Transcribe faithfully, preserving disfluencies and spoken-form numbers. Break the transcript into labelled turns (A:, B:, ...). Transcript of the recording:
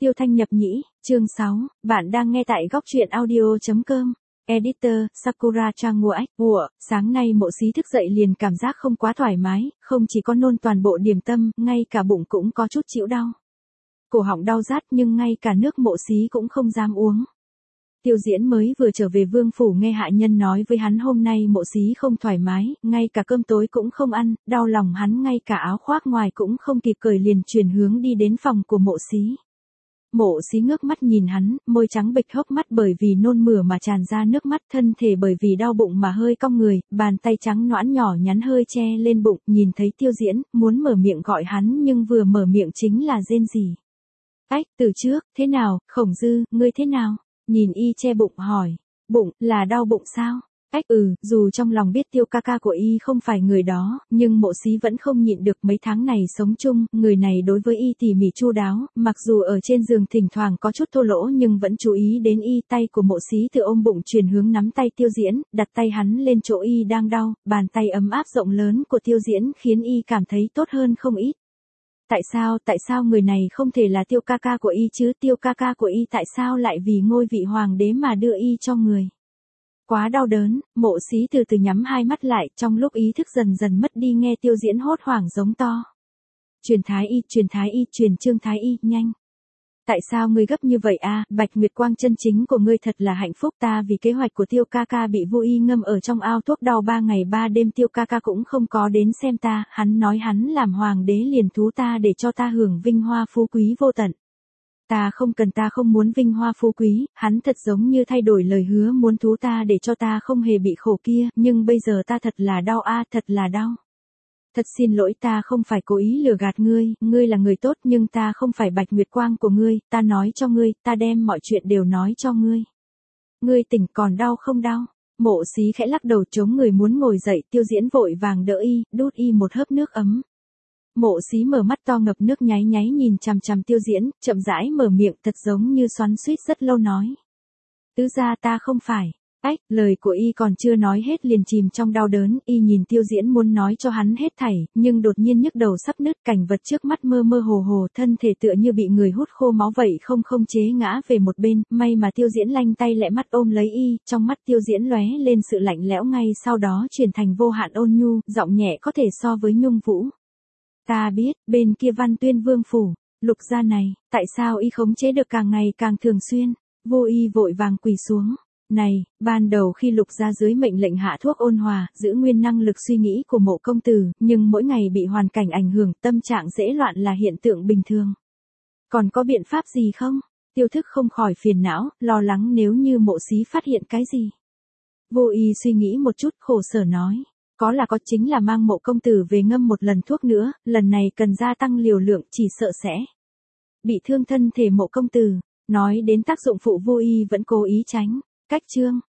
A: Tiêu Thanh nhập nhĩ, chương sáu, bạn đang nghe tại góc truyện audio chấm com. Editor, Sakura Trang Ngụa, Ủa, sáng nay Mộ Xí thức dậy liền cảm giác không quá thoải mái, không chỉ có nôn toàn bộ điểm tâm, ngay cả bụng cũng có chút chịu đau. Cổ họng đau rát nhưng ngay cả nước Mộ Xí cũng không dám uống. Tiêu Diễn mới vừa trở về vương phủ nghe hạ nhân nói với hắn hôm nay Mộ Xí không thoải mái, ngay cả cơm tối cũng không ăn, đau lòng hắn ngay cả áo khoác ngoài cũng không kịp cởi liền chuyển hướng đi đến phòng của Mộ Xí. Mộ Xí ngước mắt nhìn hắn, môi trắng bệch hốc mắt bởi vì nôn mửa mà tràn ra nước mắt, thân thể bởi vì đau bụng mà hơi cong người, bàn tay trắng nõn nhỏ nhắn hơi che lên bụng, nhìn thấy Tiêu Diễn, muốn mở miệng gọi hắn nhưng vừa mở miệng chính là rên rỉ. Ách, từ trước, thế nào, Khổng Dư, ngươi thế nào? Nhìn y che bụng hỏi, bụng, là đau bụng sao? Ách ừ, dù trong lòng biết Tiêu ca ca của y không phải người đó, nhưng Mộ Xí vẫn không nhịn được mấy tháng này sống chung, người này đối với y tỉ mỉ chu đáo, mặc dù ở trên giường thỉnh thoảng có chút thô lỗ nhưng vẫn chú ý đến y. Tay của Mộ Xí từ ôm bụng chuyển hướng nắm tay Tiêu Diễn, đặt tay hắn lên chỗ y đang đau, bàn tay ấm áp rộng lớn của Tiêu Diễn khiến y cảm thấy tốt hơn không ít. Tại sao, tại sao người này không thể là Tiêu ca ca của y chứ? Tiêu ca ca của y tại sao lại vì ngôi vị hoàng đế mà đưa y cho người? Quá đau đớn, Mộ Xí từ từ nhắm hai mắt lại, trong lúc ý thức dần dần mất đi nghe Tiêu Diễn hốt hoảng giống to. Truyền thái y, truyền thái y, truyền Trương thái y, nhanh. Tại sao ngươi gấp như vậy a? Bạch Nguyệt Quang chân chính của ngươi thật là hạnh phúc, ta vì kế hoạch của Tiêu ca ca bị vô y ngâm ở trong ao thuốc đau ba ngày ba đêm, Tiêu ca ca cũng không có đến xem ta, hắn nói hắn làm hoàng đế liền thú ta để cho ta hưởng vinh hoa phú quý vô tận. Ta không cần, ta không muốn vinh hoa phú quý, hắn thật giống như thay đổi lời hứa muốn thú ta để cho ta không hề bị khổ kia, nhưng bây giờ ta thật là đau a, thật là đau. Thật xin lỗi, ta không phải cố ý lừa gạt ngươi, ngươi là người tốt nhưng ta không phải Bạch Nguyệt Quang của ngươi, ta nói cho ngươi, ta đem mọi chuyện đều nói cho ngươi. Ngươi tỉnh còn đau không đau? Mộ Xí khẽ lắc đầu chống người muốn ngồi dậy, Tiêu Diễn vội vàng đỡ y, đút y một hớp nước ấm. Mộ Xí mở mắt to ngập nước nháy nháy nhìn chằm chằm Tiêu Diễn, chậm rãi mở miệng thật giống như xoắn xuýt rất lâu nói. Tứ gia ta không phải. Ách, lời của y còn chưa nói hết liền chìm trong đau đớn, y nhìn Tiêu Diễn muốn nói cho hắn hết thảy, nhưng đột nhiên nhức đầu sắp nứt, cảnh vật trước mắt mơ mơ hồ hồ, thân thể tựa như bị người hút khô máu vậy không không chế ngã về một bên, may mà Tiêu Diễn lanh tay lẹ mắt ôm lấy y, trong mắt Tiêu Diễn lóe lên sự lạnh lẽo ngay sau đó chuyển thành vô hạn ôn nhu, giọng nhẹ có thể so với nhung vũ. Ta biết, bên kia Văn Tuyên Vương phủ, Lục gia này, tại sao y khống chế được càng ngày càng thường xuyên? Vô y vội vàng quỳ xuống. Này, ban đầu khi Lục gia dưới mệnh lệnh hạ thuốc ôn hòa, giữ nguyên năng lực suy nghĩ của Mộ công tử, nhưng mỗi ngày bị hoàn cảnh ảnh hưởng, tâm trạng dễ loạn là hiện tượng bình thường. Còn có biện pháp gì không? Tiêu Thức không khỏi phiền não, lo lắng nếu như Mộ Xí phát hiện cái gì. Vô y suy nghĩ một chút, khổ sở nói. Có là có, chính là mang Mộ công tử về ngâm một lần thuốc nữa, lần này cần gia tăng liều lượng, chỉ sợ sẽ bị thương thân thể Mộ công tử. Nói đến tác dụng phụ Vô y vẫn cố ý tránh. Cách chương,